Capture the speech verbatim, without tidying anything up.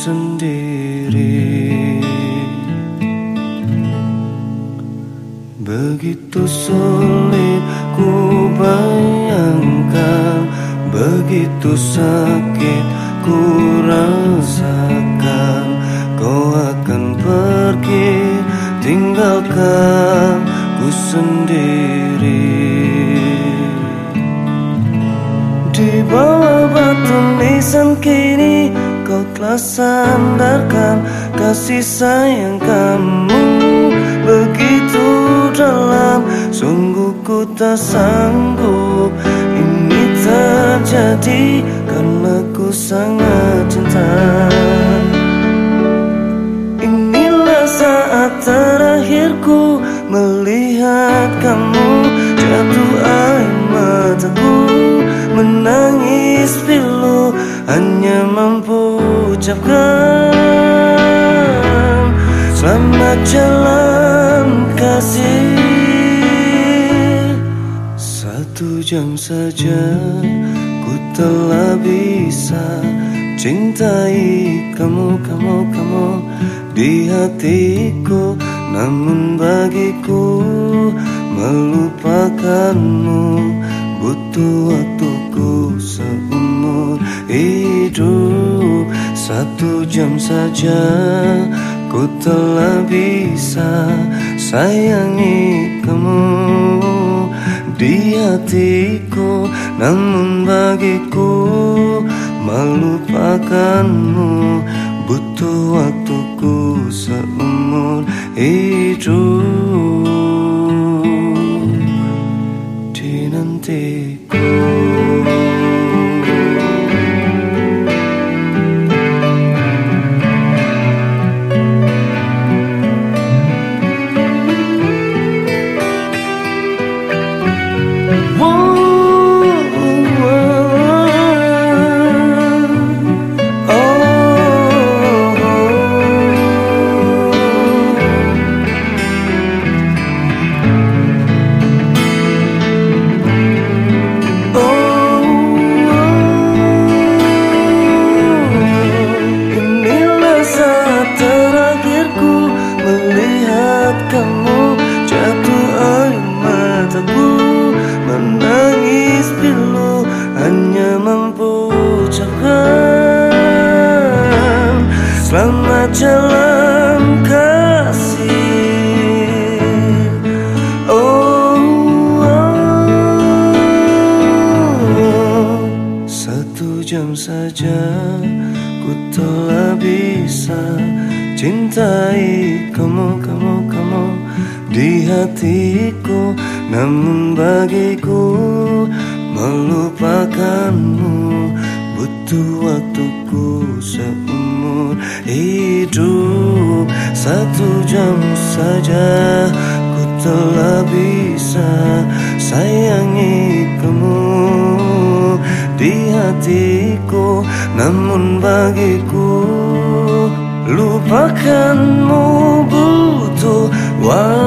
sendiri. Begitu sulit ku bayangkan, begitu sakit ku rasakan, kau akan pergi tinggalkan ku sendiri. Di bawah batu nisan kini kau telah sandarkan, kasih sayang kamu begitu dalam. Sungguh ku tak sanggup ini terjadi, karena ku sangat cinta. Inilah saat terakhirku melihat kamu, jatuh air mataku, menangis pilu, hanya mampu ucapkan selamat jalan kasih. Satu jam saja ku telah bisa cintai kamu, kamu, kamu di hatiku. Namun bagiku melupakanmu butuh waktuku seumur hidup. Satu jam saja ku telah bisa sayangi kamu di hatiku. Namun bagiku melupakanmu butuh waktuku seumur hidup. Dinantiku. Kamu jatuh air mataku, menangis pilu, hanya mampu ucapkan selamat jalan kasih. Oh, oh, satu jam saja ku telah bisa cintai kamu, kamu, kamu di hatiku. Namun bagiku melupakanmu butuh waktuku seumur hidup. Satu jam saja ku telah bisa sayangi kamu di hatiku. Namun bagiku lupakanmu butuh waktu.